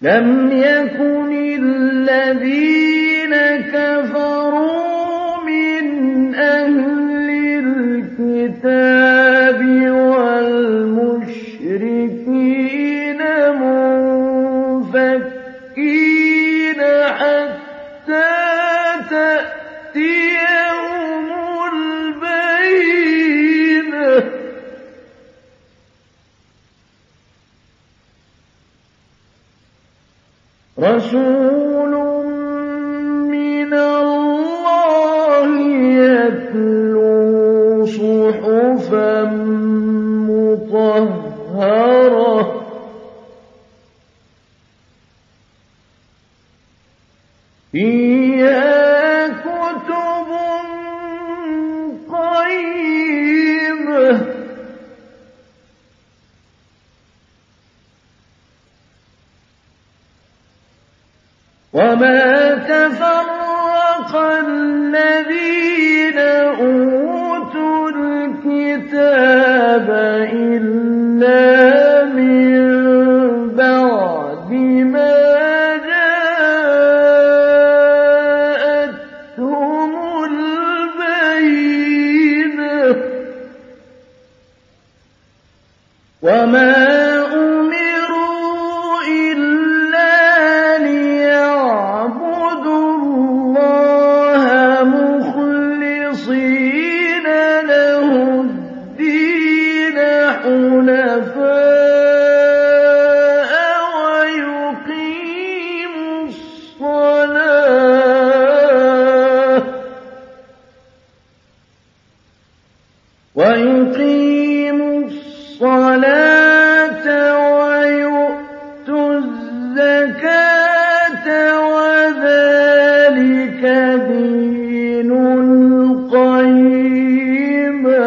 لم يكن الذين كفروا من أهل الكتاب والمشركين منفكين حتى تأتيهم البينة رسول من الله يتلو صحفا مطهرة فيها كتب قيمة وما تفرق الذين أوتوا الكتاب إلا من بعد ما جاءتهم البينة وما ويقيموا الصلاة ويؤتوا الزكاة وذلك دين القيمة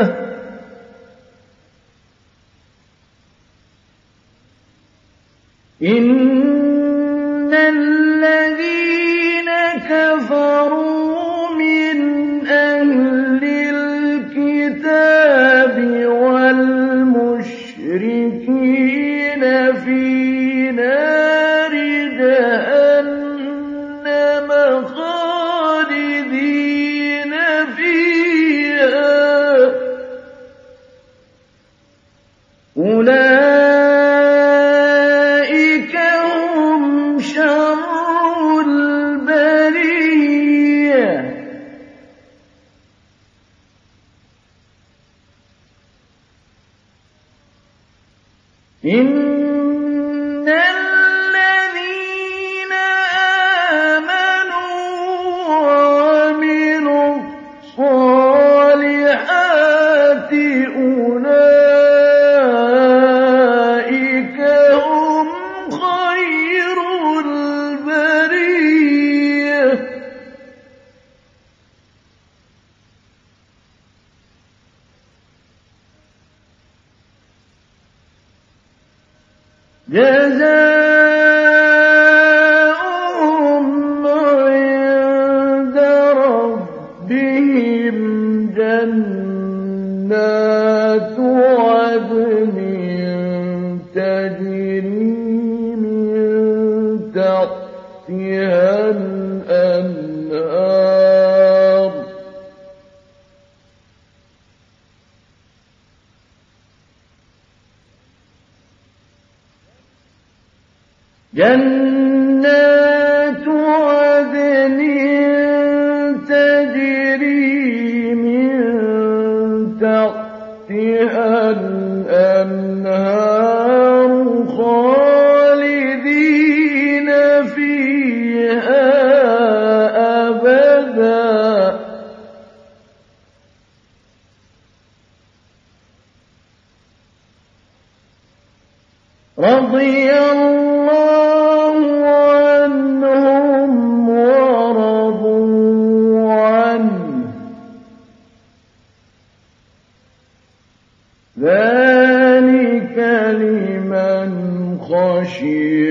إن الذين كفروا من أهل الكتاب والمشركين في نار جهنم خالدين فيها أولئك هم شر البرية إن الذين آمنوا وعملوا الصالحات أولئك هم خير البرية جزاؤهم عند ربهم جنات عدن تجري من تحتها الأنهار جنات عدن تجري من تحتها الأنهار خالدين فيها أبدا رضي الله عنهم ورضوا عنه ذلك لمن خشي